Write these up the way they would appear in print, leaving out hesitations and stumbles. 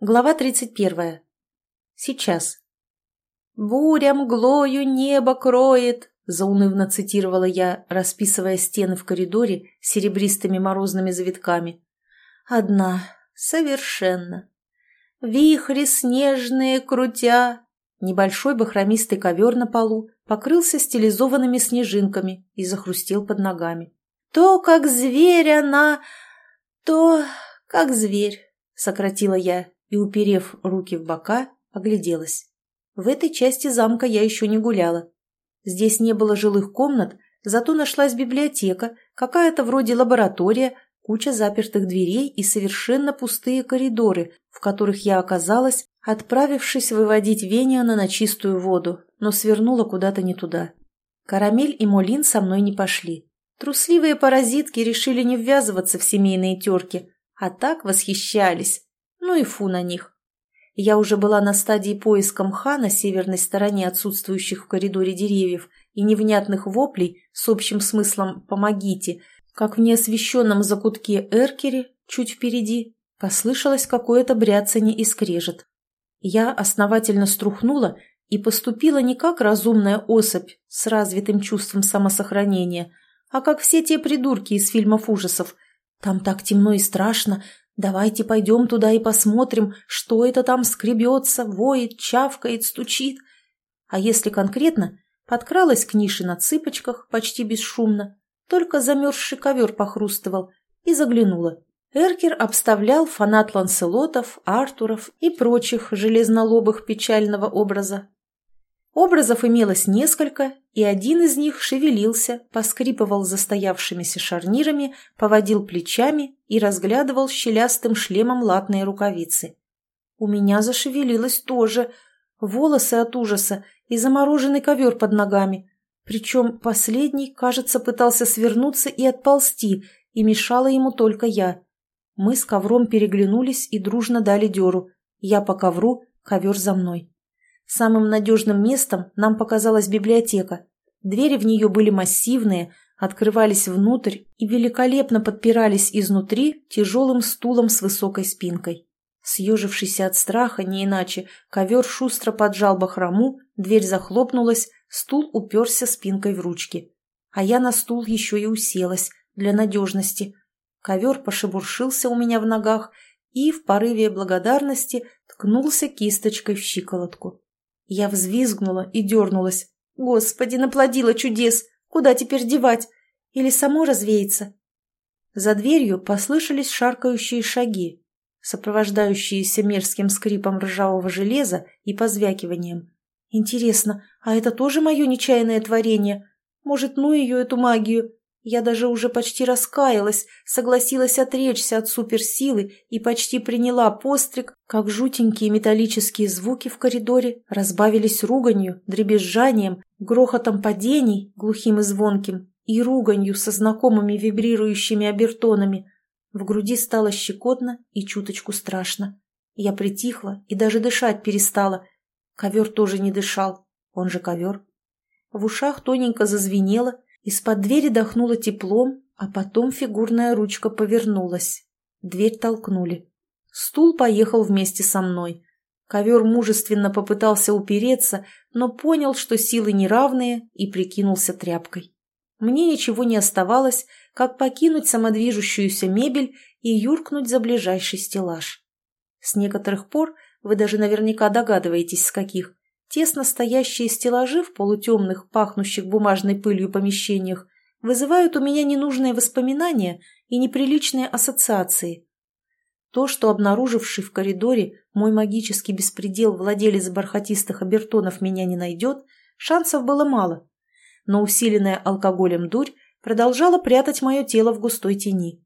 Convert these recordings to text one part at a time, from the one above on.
Глава 31. Сейчас. «Буря мглою небо кроет», — заунывно цитировала я, расписывая стены в коридоре серебристыми морозными завитками. «Одна. Совершенно. Вихри снежные крутя». Небольшой бахромистый ковер на полу покрылся стилизованными снежинками и захрустел под ногами. «То, как зверь она, то, как зверь», — сократила я и, уперев руки в бока, огляделась. В этой части замка я еще не гуляла. Здесь не было жилых комнат, зато нашлась библиотека, какая-то вроде лаборатория, куча запертых дверей и совершенно пустые коридоры, в которых я оказалась, отправившись выводить Вениана на чистую воду, но свернула куда-то не туда. Карамель и Молин со мной не пошли. Трусливые паразитки решили не ввязываться в семейные терки, а так восхищались. Ну и фу на них. Я уже была на стадии поиска мха на северной стороне отсутствующих в коридоре деревьев и невнятных воплей с общим смыслом «помогите», как в неосвещенном закутке эркере, чуть впереди, послышалось какое-то бряцанье и скрежет. Я основательно струхнула и поступила не как разумная особь с развитым чувством самосохранения, а как все те придурки из фильмов ужасов. Там так темно и страшно. Давайте пойдем туда и посмотрим, что это там скребется, воет, чавкает, стучит. А если конкретно, подкралась к нише на цыпочках, почти бесшумно, только замерзший ковер похрустывал, и заглянула. Эркер обставлял фанат Ланселотов, Артуров и прочих железнолобых печального образа. Образов имелось несколько, и один из них шевелился, поскрипывал застоявшимися шарнирами, поводил плечами и разглядывал щелястым шлемом латные рукавицы. У меня зашевелилось тоже, волосы от ужаса и замороженный ковер под ногами. Причем последний, кажется, пытался свернуться и отползти, и мешала ему только я. Мы с ковром переглянулись и дружно дали дёру. Я по ковру, ковер за мной. Самым надежным местом нам показалась библиотека. Двери в нее были массивные, открывались внутрь и великолепно подпирались изнутри тяжелым стулом с высокой спинкой. Съежившийся от страха, не иначе, ковер шустро поджал бахрому, дверь захлопнулась, стул уперся спинкой в ручки. А я на стул еще и уселась, для надежности. Ковер пошебуршился у меня в ногах и, в порыве благодарности, ткнулся кисточкой в щиколотку. Я взвизгнула и дернулась. Господи, наплодила чудес! Куда теперь девать? Или само развеется? За дверью послышались шаркающие шаги, сопровождающиеся мерзким скрипом ржавого железа и позвякиванием. Интересно, а это тоже мое нечаянное творение? Может, ну ее, эту магию? Я даже уже почти раскаялась, согласилась отречься от суперсилы и почти приняла постриг, как жутенькие металлические звуки в коридоре разбавились руганью, дребезжанием, грохотом падений, глухим и звонким, и руганью со знакомыми вибрирующими обертонами. В груди стало щекотно и чуточку страшно. Я притихла и даже дышать перестала. Ковер тоже не дышал, он же ковер. В ушах тоненько зазвенело, из-под двери дохнуло теплом, а потом фигурная ручка повернулась. Дверь толкнули. Стул поехал вместе со мной. Ковер мужественно попытался упереться, но понял, что силы неравные, и прикинулся тряпкой. Мне ничего не оставалось, как покинуть самодвижущуюся мебель и юркнуть за ближайший стеллаж. С некоторых пор, вы даже наверняка догадываетесь, с каких, тесно стоящие стеллажи в полутемных, пахнущих бумажной пылью помещениях вызывают у меня ненужные воспоминания и неприличные ассоциации. То, что обнаруживший в коридоре мой магический беспредел владелец бархатистых обертонов меня не найдет, шансов было мало. Но усиленная алкоголем дурь продолжала прятать мое тело в густой тени.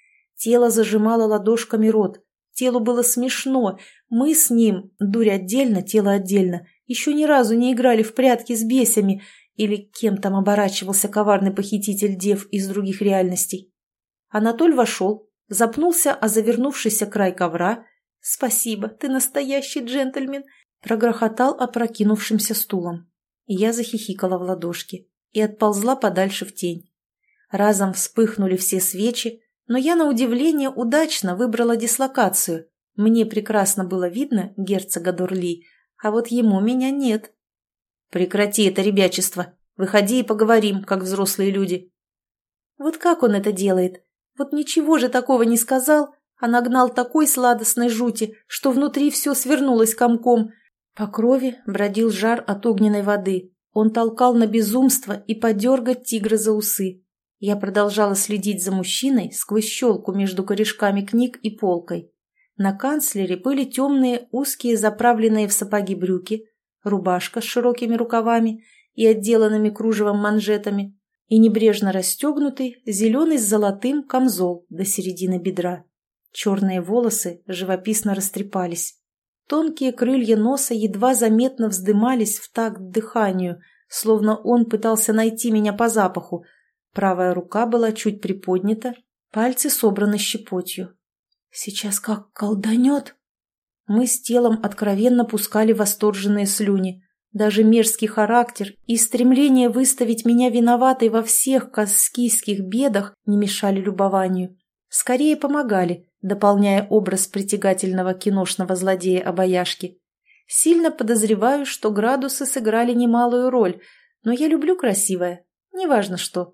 Тело зажимало ладошками рот. Телу было смешно. Мы с ним, дурь отдельно, тело отдельно, еще ни разу не играли в прятки с бесями или кем там оборачивался коварный похититель дев из других реальностей. Анатоль вошел, запнулся о завернувшийся край ковра. «Спасибо, ты настоящий джентльмен!» прогрохотал опрокинувшимся стулом. И я захихикала в ладошки и отползла подальше в тень. Разом вспыхнули все свечи, но я, на удивление, удачно выбрала дислокацию. Мне прекрасно было видно герцога Дорли, а вот ему меня нет. «Прекрати это ребячество. Выходи и поговорим, как взрослые люди». Вот как он это делает? Вот ничего же такого не сказал, а нагнал такой сладостной жути, что внутри все свернулось комком. По крови бродил жар от огненной воды. Он толкал на безумство и подергать тигра за усы. Я продолжала следить за мужчиной сквозь щелку между корешками книг и полкой. На канцлере были темные, узкие, заправленные в сапоги брюки, рубашка с широкими рукавами и отделанными кружевом манжетами, и небрежно расстегнутый зеленый с золотым камзол до середины бедра. Черные волосы живописно растрепались. Тонкие крылья носа едва заметно вздымались в такт дыханию, словно он пытался найти меня по запаху. Правая рука была чуть приподнята, пальцы собраны щепотью. Сейчас как колданет. Мы с телом откровенно пускали восторженные слюни. Даже мерзкий характер и стремление выставить меня виноватой во всех каскийских бедах не мешали любованию. Скорее помогали, дополняя образ притягательного киношного злодея-обаяшки. Сильно подозреваю, что градусы сыграли немалую роль, но я люблю красивое, неважно что.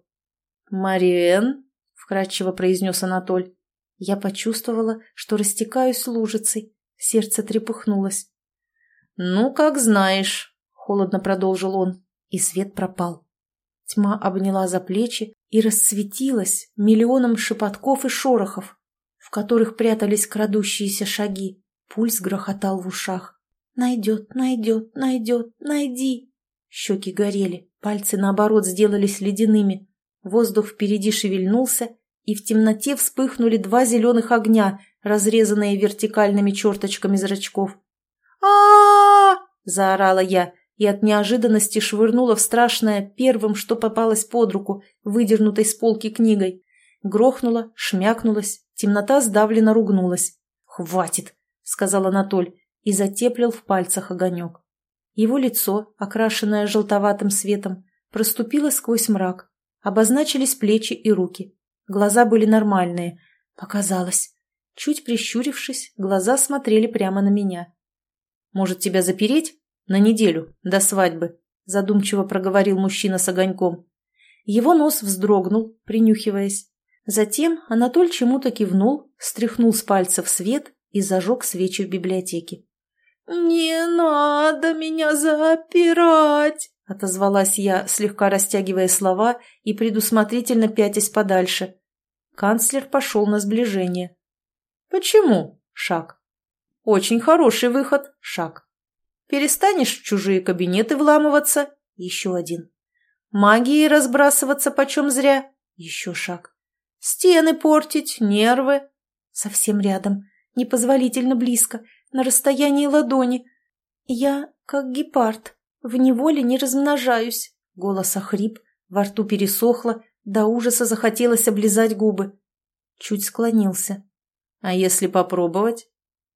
«Мариэн», — вкратчиво произнес Анатоль. Я почувствовала, что растекаюсь лужицей, сердце трепыхнулось. «Ну, как знаешь», — холодно продолжил он, и свет пропал. Тьма обняла за плечи и расцветилась миллионом шепотков и шорохов, в которых прятались крадущиеся шаги. Пульс грохотал в ушах. «Найдет, найдет, найдет, найди!» Щеки горели, пальцы, наоборот, сделались ледяными. Воздух впереди шевельнулся, и в темноте вспыхнули два зеленых огня, разрезанные вертикальными черточками зрачков. а заорала я и от неожиданности швырнула в страшное первым, что попалось под руку, выдернутой с полки книгой. Грохнула, шмякнулась, темнота сдавленно ругнулась. «Хватит!» — сказал Анатоль и затеплил в пальцах огонек. Его лицо, окрашенное желтоватым светом, проступило сквозь мрак. Обозначились плечи и руки. Глаза были нормальные. Показалось. Чуть прищурившись, глаза смотрели прямо на меня. «Может, тебя запереть? На неделю, до свадьбы», — задумчиво проговорил мужчина с огоньком. Его нос вздрогнул, принюхиваясь. Затем Анатоль чему-то кивнул, стряхнул с пальцев свет и зажег свечи в библиотеке. «Не надо меня запирать!» — отозвалась я, слегка растягивая слова и предусмотрительно пятясь подальше. Канцлер пошел на сближение. «Почему?» — шаг. «Очень хороший выход» — шаг. «Перестанешь в чужие кабинеты вламываться» — еще один. «Магией разбрасываться почем зря» — еще шаг. «Стены портить, нервы» — совсем рядом, непозволительно близко, на расстоянии ладони. «Я как гепард, в неволе не размножаюсь», — голос охрип, во рту пересохло, до ужаса захотелось облизать губы. Чуть склонился. «А если попробовать?»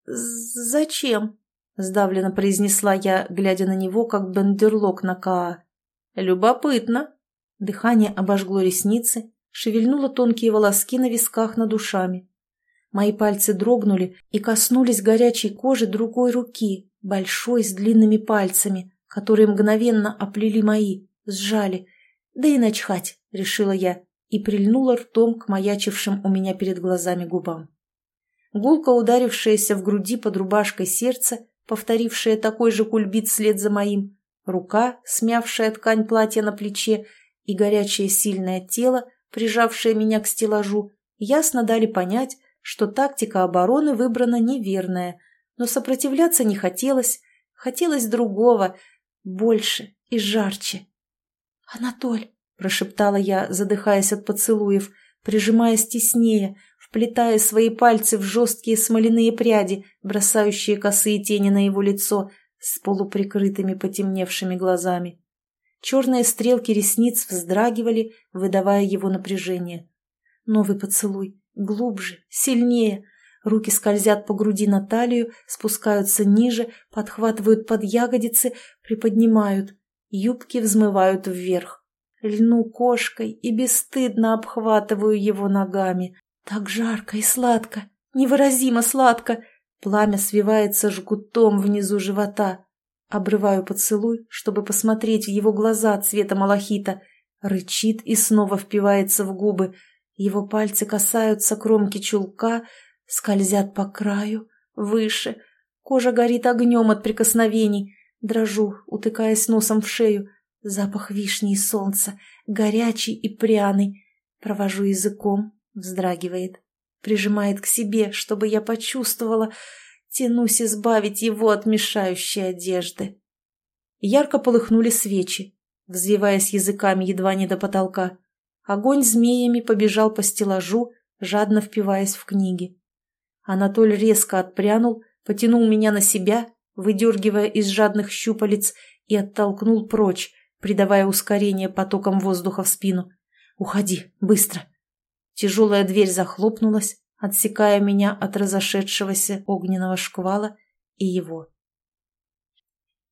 «Зачем?» — сдавленно произнесла я, глядя на него, как бендерлог на Каа. «Любопытно». Дыхание обожгло ресницы, шевельнуло тонкие волоски на висках над ушами. Мои пальцы дрогнули и коснулись горячей кожи другой руки, большой, с длинными пальцами, которые мгновенно оплели мои, сжали. «Да и начхать», — решила я, и прильнула ртом к маячившим у меня перед глазами губам. Гулко ударившееся в груди под рубашкой сердце, повторившее такой же кульбит вслед за моим, рука, смявшая ткань платья на плече, и горячее сильное тело, прижавшее меня к стеллажу, ясно дали понять, что тактика обороны выбрана неверная, но сопротивляться не хотелось, хотелось другого, больше и жарче. «Анатоль!» — прошептала я, задыхаясь от поцелуев, прижимаясь теснее, вплетая свои пальцы в жесткие смоляные пряди, бросающие косые тени на его лицо с полуприкрытыми потемневшими глазами. Черные стрелки ресниц вздрагивали, выдавая его напряжение. Новый поцелуй, глубже, сильнее. Руки скользят по груди на талию, спускаются ниже, подхватывают под ягодицы, приподнимают. Юбки взмывают вверх. Льну кошкой и бесстыдно обхватываю его ногами. Так жарко и сладко, невыразимо сладко. Пламя свивается жгутом внизу живота. Обрываю поцелуй, чтобы посмотреть в его глаза цвета малахита. Рычит и снова впивается в губы. Его пальцы касаются кромки чулка, скользят по краю, выше. Кожа горит огнем от прикосновений. Дрожу, утыкаясь носом в шею. Запах вишни и солнца, горячий и пряный. Провожу языком, вздрагивает. Прижимает к себе, чтобы я почувствовала. Тянусь избавить его от мешающей одежды. Ярко полыхнули свечи, взвиваясь языками едва не до потолка. Огонь змеями побежал по стеллажу, жадно впиваясь в книги. Анатоль резко отпрянул, потянул меня на себя, выдергивая из жадных щупалец, и оттолкнул прочь, придавая ускорение потоком воздуха в спину. «Уходи, быстро!» Тяжелая дверь захлопнулась, отсекая меня от разошедшегося огненного шквала и его.